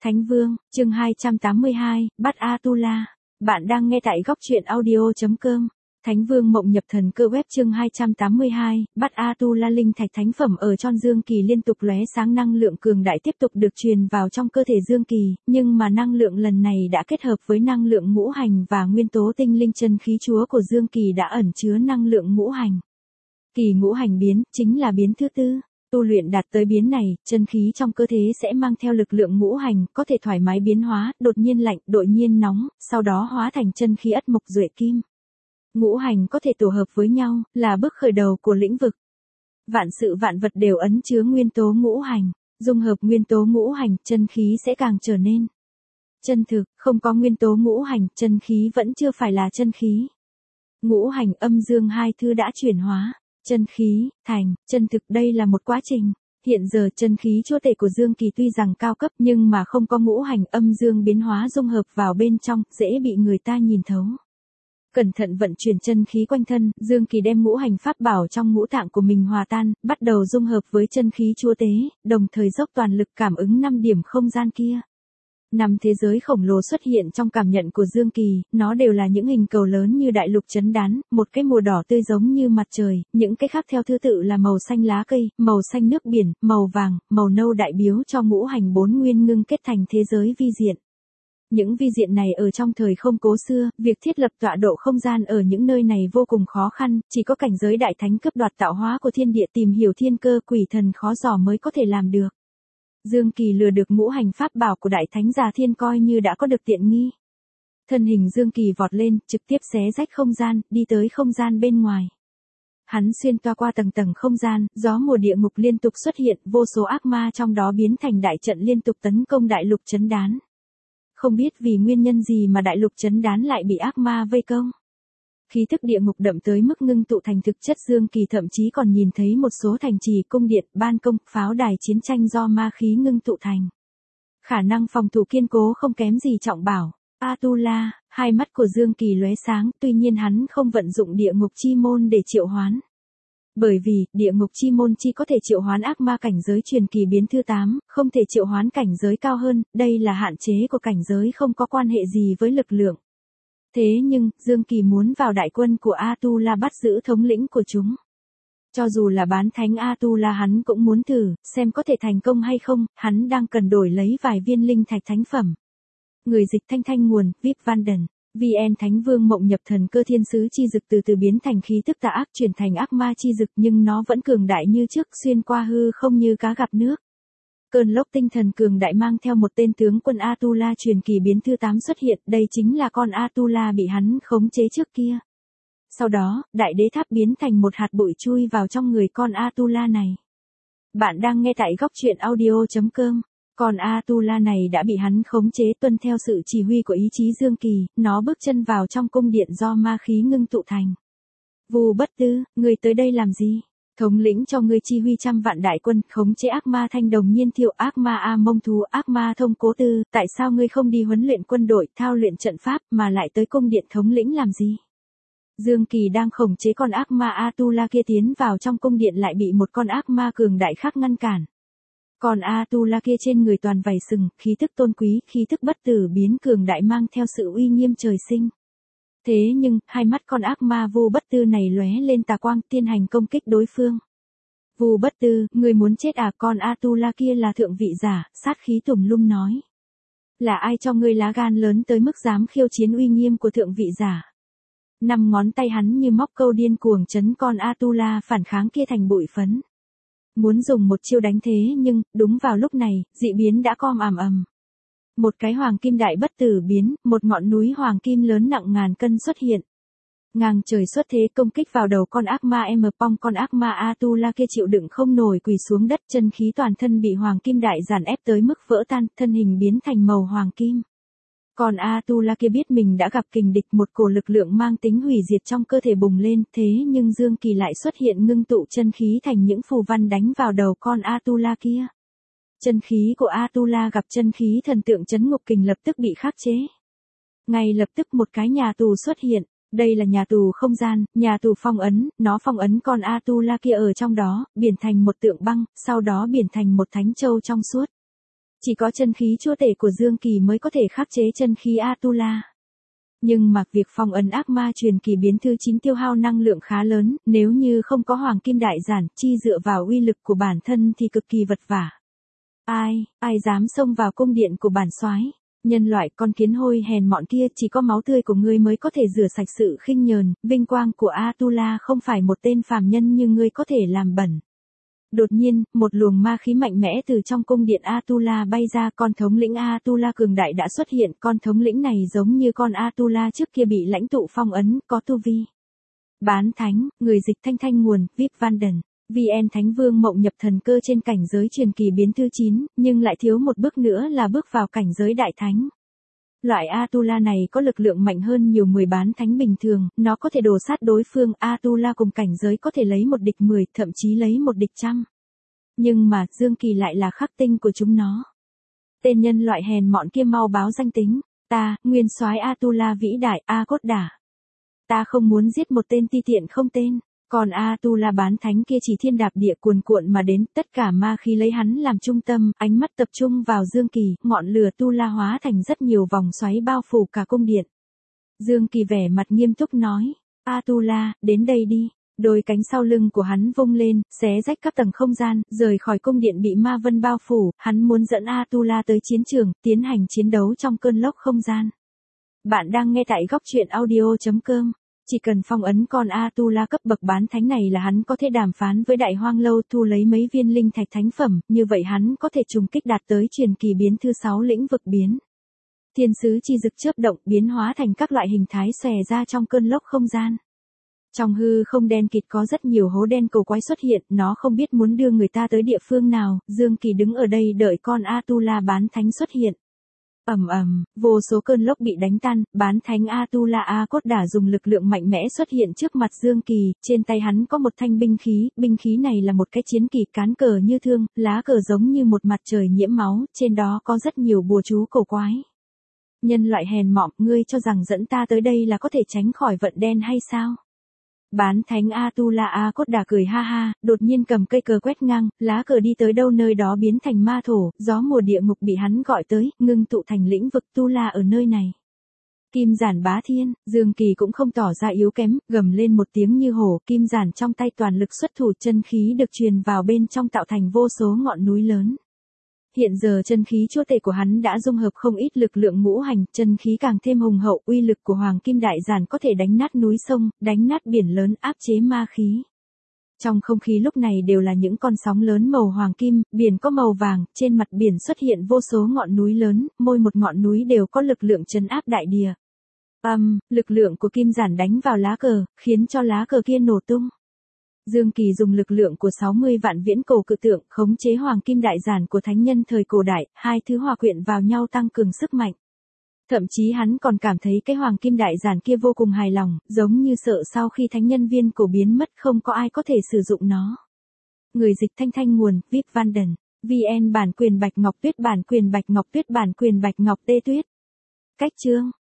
Thánh Vương, chương 282, bắt Atula. Bạn đang nghe tại góc truyện audio.com. Thánh Vương Mộng Nhập Thần Cơ web chương 282, bắt Atula linh thạch thánh phẩm ở Tron Dương Kỳ liên tục lóe sáng năng lượng cường đại tiếp tục được truyền vào trong cơ thể Dương Kỳ, nhưng mà năng lượng lần này đã kết hợp với năng lượng ngũ hành và nguyên tố tinh linh chân khí chúa của Dương Kỳ đã ẩn chứa năng lượng ngũ hành. Kỳ ngũ hành biến, chính là biến thứ tư. Tu luyện đạt tới biến này, chân khí trong cơ thể sẽ mang theo lực lượng ngũ hành, có thể thoải mái biến hóa, đột nhiên lạnh, đột nhiên nóng, sau đó hóa thành chân khí ất mộc duệ kim. Ngũ hành có thể tổ hợp với nhau, là bước khởi đầu của lĩnh vực. Vạn sự vạn vật đều ẩn chứa nguyên tố ngũ hành, dung hợp nguyên tố ngũ hành, chân khí sẽ càng trở nên chân thực, không có nguyên tố ngũ hành, chân khí vẫn chưa phải là chân khí. Ngũ hành âm dương hai thứ đã chuyển hóa. Chân khí, thành, chân thực đây là một quá trình. Hiện giờ chân khí chúa tể của Dương Kỳ tuy rằng cao cấp nhưng mà không có ngũ hành âm dương biến hóa dung hợp vào bên trong, dễ bị người ta nhìn thấu. Cẩn thận vận chuyển chân khí quanh thân, Dương Kỳ đem ngũ hành pháp bảo trong ngũ tạng của mình hòa tan, bắt đầu dung hợp với chân khí chúa tế, đồng thời dốc toàn lực cảm ứng 5 điểm không gian kia. 5 thế giới khổng lồ xuất hiện trong cảm nhận của Dương Kỳ, nó đều là những hình cầu lớn như đại lục chấn đán, một cái màu đỏ tươi giống như mặt trời, những cái khác theo thứ tự là màu xanh lá cây, màu xanh nước biển, màu vàng, màu nâu đại biếu cho ngũ hành 4 nguyên ngưng kết thành thế giới vi diện. Những vi diện này ở trong thời không cố xưa, việc thiết lập tọa độ không gian ở những nơi này vô cùng khó khăn, chỉ có cảnh giới đại thánh cấp đoạt tạo hóa của thiên địa tìm hiểu thiên cơ quỷ thần khó dò mới có thể làm được. Dương Kỳ lừa được ngũ hành pháp bảo của đại thánh già thiên coi như đã có được tiện nghi. Thân hình Dương Kỳ vọt lên, trực tiếp xé rách không gian, đi tới không gian bên ngoài. Hắn xuyên toa qua tầng tầng không gian, gió mùa địa ngục liên tục xuất hiện, vô số ác ma trong đó biến thành đại trận liên tục tấn công đại lục chấn đán. Không biết vì nguyên nhân gì mà đại lục chấn đán lại bị ác ma vây công. Khí thức địa ngục đậm tới mức ngưng tụ thành thực chất Dương Kỳ thậm chí còn nhìn thấy một số thành trì, cung điện, ban công, pháo đài chiến tranh do ma khí ngưng tụ thành. Khả năng phòng thủ kiên cố không kém gì trọng bảo. Atula, hai mắt của Dương Kỳ lóe sáng, tuy nhiên hắn không vận dụng địa ngục chi môn để triệu hoán. Bởi vì, địa ngục chi môn chỉ có thể triệu hoán ác ma cảnh giới truyền kỳ biến thứ 8, không thể triệu hoán cảnh giới cao hơn, đây là hạn chế của cảnh giới không có quan hệ gì với lực lượng. Thế nhưng, Dương Kỳ muốn vào đại quân của Atula bắt giữ thống lĩnh của chúng. Cho dù là bán thánh Atula hắn cũng muốn thử, xem có thể thành công hay không, hắn đang cần đổi lấy vài viên linh thạch thánh phẩm. Người dịch Thanh Thanh nguồn, VIP Vanden, VN Thánh Vương Mộng Nhập Thần Cơ thiên sứ chi dực từ từ biến thành khí tức tà ác chuyển thành ác ma chi dực nhưng nó vẫn cường đại như trước xuyên qua hư không như cá gặp nước. Cơn lốc tinh thần cường đại mang theo một tên tướng quân Atula truyền kỳ biến thứ 8 xuất hiện, đây chính là con Atula bị hắn khống chế trước kia. Sau đó, đại đế tháp biến thành một hạt bụi chui vào trong người con Atula này. Bạn đang nghe tại góc truyện audio.com. Con Atula này đã bị hắn khống chế tuân theo sự chỉ huy của ý chí Dương Kỳ, nó bước chân vào trong cung điện do ma khí ngưng tụ thành. Vù Bất Tư, người tới đây làm gì? Thống lĩnh cho ngươi chi huy trăm vạn đại quân, khống chế ác ma thanh đồng nhiên thiệu, ác ma A Mông Thú, ác ma thông cố tư, tại sao ngươi không đi huấn luyện quân đội, thao luyện trận pháp, mà lại tới cung điện thống lĩnh làm gì? Dương Kỳ đang khống chế con ác ma Atula kia tiến vào trong cung điện lại bị một con ác ma cường đại khác ngăn cản. Còn Atula kia trên người toàn vảy sừng, khí thức tôn quý, khí thức bất tử biến cường đại mang theo sự uy nghiêm trời sinh. Thế nhưng, hai mắt con ác ma Vu Bất Tư này lóe lên tà quang tiến hành công kích đối phương. Vu Bất Tư, người muốn chết à? Con Atula kia là thượng vị giả, sát khí tùm lum nói. Là ai cho ngươi lá gan lớn tới mức dám khiêu chiến uy nghiêm của thượng vị giả? 5 ngón tay hắn như móc câu điên cuồng chấn con Atula phản kháng kia thành bụi phấn. Muốn dùng một chiêu đánh thế nhưng, đúng vào lúc này, dị biến đã com ầm. Một cái hoàng kim đại bất tử biến, một ngọn núi hoàng kim lớn nặng ngàn cân xuất hiện. Ngang trời xuất thế công kích vào đầu con ác ma Pong, con ác ma Atula kia chịu đựng không nổi quỳ xuống đất, chân khí toàn thân bị hoàng kim đại giàn ép tới mức vỡ tan, thân hình biến thành màu hoàng kim. Còn Atula kia biết mình đã gặp kình địch, một cổ lực lượng mang tính hủy diệt trong cơ thể bùng lên, thế nhưng Dương Kỳ lại xuất hiện ngưng tụ chân khí thành những phù văn đánh vào đầu con Atula kia. Chân khí của Atula gặp chân khí thần tượng chấn ngục kình lập tức bị khắc chế. Ngay lập tức một cái nhà tù xuất hiện, đây là nhà tù không gian, nhà tù phong ấn, nó phong ấn con Atula kia ở trong đó, biến thành một tượng băng, sau đó biến thành một thánh châu trong suốt. Chỉ có chân khí chúa tể của Dương Kỳ mới có thể khắc chế chân khí Atula. Nhưng mà việc phong ấn ác ma truyền kỳ biến thứ 9 tiêu hao năng lượng khá lớn, nếu như không có hoàng kim đại giản, chi dựa vào uy lực của bản thân thì cực kỳ vật vả. Ai dám xông vào cung điện của bản soái? Nhân loại con kiến hôi hèn mọn kia, chỉ có máu tươi của ngươi mới có thể rửa sạch sự khinh nhờn, vinh quang của Atula không phải một tên phàm nhân như ngươi có thể làm bẩn. Đột nhiên, một luồng ma khí mạnh mẽ từ trong cung điện Atula bay ra, con thống lĩnh Atula cường đại đã xuất hiện, con thống lĩnh này giống như con Atula trước kia bị lãnh tụ phong ấn, có tu vi. Bán thánh, người dịch thanh nguồn, Vip Vanden. VN Thánh Vương Mộng nhập thần cơ trên cảnh giới truyền kỳ biến thứ 9, nhưng lại thiếu một bước nữa là bước vào cảnh giới đại thánh. Loại Atula này có lực lượng mạnh hơn nhiều 10 bán thánh bình thường, nó có thể đổ sát đối phương, Atula cùng cảnh giới có thể lấy một địch 10, thậm chí lấy một địch 100. Nhưng mà, Dương Kỳ lại là khắc tinh của chúng nó. Tên nhân loại hèn mọn kia mau báo danh tính, ta, nguyên soái Atula vĩ đại, A Cốt Đả. Ta không muốn giết một tên ti tiện không tên. Còn Atula bán thánh kia chỉ thiên đạp địa cuồn cuộn mà đến, tất cả ma khí lấy hắn làm trung tâm, ánh mắt tập trung vào Dương Kỳ, ngọn lửa tu la hóa thành rất nhiều vòng xoáy bao phủ cả cung điện. Dương Kỳ vẻ mặt nghiêm túc nói, Atula, đến đây đi. Đôi cánh sau lưng của hắn vung lên, xé rách các tầng không gian, rời khỏi cung điện bị ma vân bao phủ, hắn muốn dẫn Atula tới chiến trường, tiến hành chiến đấu trong cơn lốc không gian. Bạn đang nghe tại góc truyện audio.com. Chỉ cần phong ấn con Atula cấp bậc bán thánh này là hắn có thể đàm phán với Đại Hoang Lâu thu lấy mấy viên linh thạch thánh phẩm, như vậy hắn có thể trùng kích đạt tới truyền kỳ biến thứ 6 lĩnh vực biến. Thiên sứ chi dực chớp động biến hóa thành các loại hình thái xòe ra trong cơn lốc không gian. Trong hư không đen kịt có rất nhiều hố đen cầu quái xuất hiện, nó không biết muốn đưa người ta tới địa phương nào, Dương Kỳ đứng ở đây đợi con Atula bán thánh xuất hiện. Vô số cơn lốc bị đánh tan, bán thánh Atula A Cốt Đả dùng lực lượng mạnh mẽ xuất hiện trước mặt Dương Kỳ, trên tay hắn có một thanh binh khí này là một cái chiến kỳ cán cờ như thương, lá cờ giống như một mặt trời nhiễm máu, trên đó có rất nhiều bùa chú cổ quái. Nhân loại hèn mọn, ngươi cho rằng dẫn ta tới đây là có thể tránh khỏi vận đen hay sao? Bán thánh Atula A Cốt Đả cười ha ha, đột nhiên cầm cây cờ quét ngang, lá cờ đi tới đâu nơi đó biến thành ma thổ, gió mùa địa ngục bị hắn gọi tới, ngưng tụ thành lĩnh vực tu la ở nơi này. Kim giản bá thiên, Dương Kỳ cũng không tỏ ra yếu kém, gầm lên một tiếng như hổ, kim giản trong tay toàn lực xuất thủ, chân khí được truyền vào bên trong tạo thành vô số ngọn núi lớn. Hiện giờ chân khí chúa tể của hắn đã dung hợp không ít lực lượng ngũ hành, chân khí càng thêm hùng hậu, uy lực của hoàng kim đại giản có thể đánh nát núi sông, đánh nát biển lớn, áp chế ma khí. Trong không khí lúc này đều là những con sóng lớn màu hoàng kim, biển có màu vàng, trên mặt biển xuất hiện vô số ngọn núi lớn, mỗi một ngọn núi đều có lực lượng trấn áp đại địa. Lực lượng của kim giản đánh vào lá cờ, khiến cho lá cờ kia nổ tung. Dương Kỳ dùng lực lượng của 60 vạn viễn cổ cự tượng khống chế hoàng kim đại giản của thánh nhân thời cổ đại, hai thứ hòa quyện vào nhau tăng cường sức mạnh. Thậm chí hắn còn cảm thấy cái hoàng kim đại giản kia vô cùng hài lòng, giống như sợ sau khi thánh nhân viên cổ biến mất không có ai có thể sử dụng nó. Người dịch thanh nguồn, Vip Vanden. VN bản quyền Bạch Ngọc Tuyết bản quyền Bạch Ngọc Tuyết bản quyền Bạch Ngọc Tê Tuyết. Cách chương.